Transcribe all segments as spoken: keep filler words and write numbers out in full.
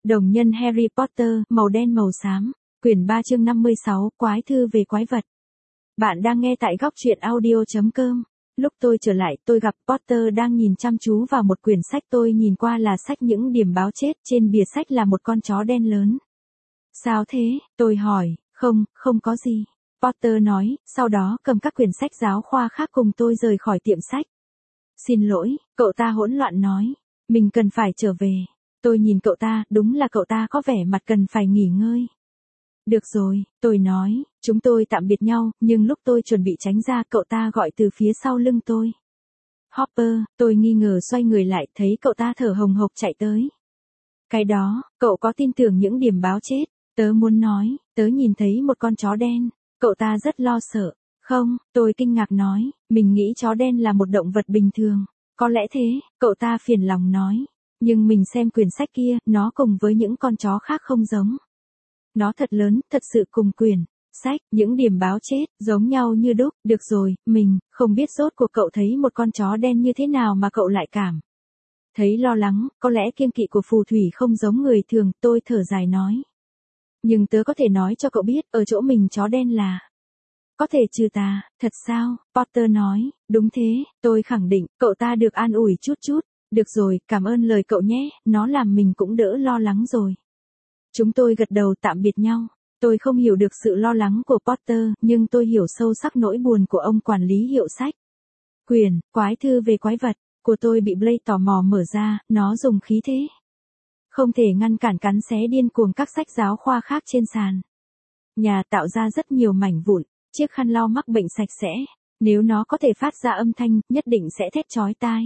Đồng nhân Harry Potter, màu đen màu xám, quyển ba chương năm mươi sáu, quái thư về quái vật. Bạn đang nghe tại góc truyện audio chấm com. Lúc tôi trở lại, tôi gặp Potter đang nhìn chăm chú vào một quyển sách tôi nhìn qua là sách những điểm báo chết, trên bìa sách là một con chó đen lớn. Sao thế? Tôi hỏi. Không, không có gì. Potter nói, sau đó cầm các quyển sách giáo khoa khác cùng tôi rời khỏi tiệm sách. Xin lỗi, cậu ta hỗn loạn nói. Mình cần phải trở về. Tôi nhìn cậu ta, đúng là cậu ta có vẻ mặt cần phải nghỉ ngơi. Được rồi, tôi nói, chúng tôi tạm biệt nhau, nhưng lúc tôi chuẩn bị tránh ra cậu ta gọi từ phía sau lưng tôi. Hopper, tôi nghi ngờ xoay người lại thấy cậu ta thở hồng hộc chạy tới. Cái đó, cậu có tin tưởng những điểm báo chết? Tớ muốn nói, tớ nhìn thấy một con chó đen, cậu ta rất lo sợ. Không, tôi kinh ngạc nói, mình nghĩ chó đen là một động vật bình thường. Có lẽ thế, cậu ta phiền lòng nói. Nhưng mình xem quyển sách kia, nó cùng với những con chó khác không giống. Nó thật lớn, thật sự cùng quyển sách, những điểm báo chết, giống nhau như đúc. Được rồi, mình, không biết rốt cuộc cậu thấy một con chó đen như thế nào mà cậu lại cảm thấy lo lắng, có lẽ kiêng kỵ của phù thủy không giống người thường, tôi thở dài nói. Nhưng tớ có thể nói cho cậu biết, ở chỗ mình chó đen là có thể trừ tà, thật sao? Potter nói, đúng thế, tôi khẳng định, cậu ta được an ủi chút chút. Được rồi, cảm ơn lời cậu nhé, nó làm mình cũng đỡ lo lắng rồi. Chúng tôi gật đầu tạm biệt nhau. Tôi không hiểu được sự lo lắng của Potter, nhưng tôi hiểu sâu sắc nỗi buồn của ông quản lý hiệu sách. Quyển, quái thư về quái vật, của tôi bị Blake tò mò mở ra, nó dùng khí thế không thể ngăn cản cắn xé điên cuồng các sách giáo khoa khác trên sàn. Nhà tạo ra rất nhiều mảnh vụn, chiếc khăn lau mắc bệnh sạch sẽ. Nếu nó có thể phát ra âm thanh, nhất định sẽ thét chói tai.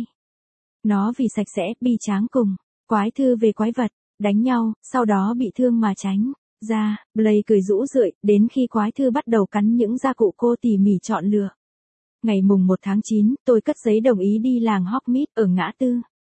Nó vì sạch sẽ, bi tráng cùng. Quái thư về quái vật, đánh nhau, sau đó bị thương mà tránh ra. Blake cười rũ rượi, đến khi quái thư bắt đầu cắn những gia cụ cô tỉ mỉ chọn lựa. Ngày mùng một tháng chín, tôi cất giấy đồng ý đi làng Hogsmeade ở ngã tư.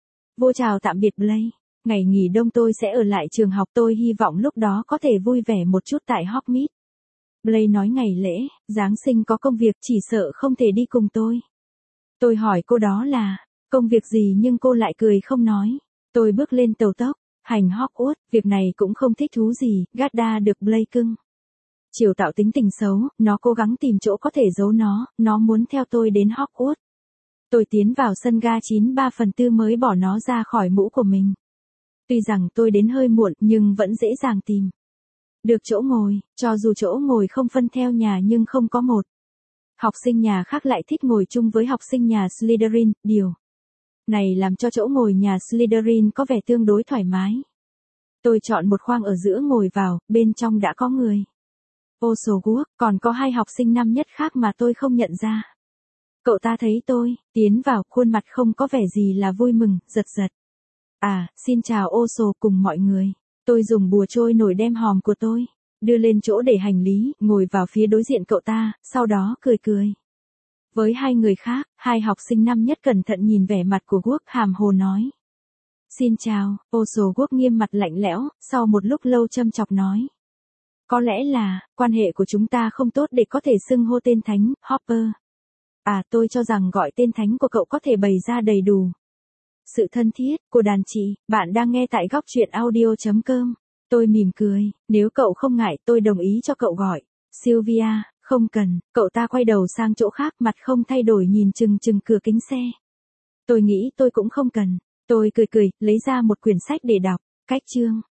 Vô chào tạm biệt Blake. Ngày nghỉ đông tôi sẽ ở lại trường học, tôi hy vọng lúc đó có thể vui vẻ một chút tại Hogsmeade. Blake nói ngày lễ, Giáng sinh có công việc, chỉ sợ không thể đi cùng tôi. Tôi hỏi cô đó là công việc gì nhưng cô lại cười không nói. Tôi bước lên tàu tốc, hành Hogwarts, việc này cũng không thích thú gì, Garda được Blake cưng. Chiều tạo tính tình xấu, nó cố gắng tìm chỗ có thể giấu nó, nó muốn theo tôi đến Hogwarts. Tôi tiến vào sân ga chín ba phần tư mới bỏ nó ra khỏi mũ của mình. Tuy rằng tôi đến hơi muộn nhưng vẫn dễ dàng tìm được chỗ ngồi, cho dù chỗ ngồi không phân theo nhà nhưng không có một học sinh nhà khác lại thích ngồi chung với học sinh nhà Slytherin, điều này làm cho chỗ ngồi nhà Slytherin có vẻ tương đối thoải mái. Tôi chọn một khoang ở giữa ngồi vào, bên trong đã có người. Oswald, còn có hai học sinh năm nhất khác mà tôi không nhận ra. Cậu ta thấy tôi tiến vào, khuôn mặt không có vẻ gì là vui mừng, giật giật. À, xin chào Oswald cùng mọi người. Tôi dùng bùa trôi nổi đem hòm của tôi đưa lên chỗ để hành lý, ngồi vào phía đối diện cậu ta, sau đó cười cười. Với hai người khác, hai học sinh năm nhất cẩn thận nhìn vẻ mặt của Guốc, hàm hồ nói. Xin chào, Oswald. Guốc nghiêm mặt lạnh lẽo, sau một lúc lâu châm chọc nói. Có lẽ là, quan hệ của chúng ta không tốt để có thể xưng hô tên thánh, Hopper. À, tôi cho rằng gọi tên thánh của cậu có thể bày ra đầy đủ sự thân thiết của đàn chị. Bạn đang nghe tại góc truyện audio chấm com. Tôi mỉm cười, nếu cậu không ngại tôi đồng ý cho cậu gọi Sylvia. Không cần, cậu ta quay đầu sang chỗ khác, mặt không thay đổi nhìn chừng chừng cửa kính xe. Tôi nghĩ tôi cũng không cần. Tôi cười cười, lấy ra một quyển sách để đọc. Cách chương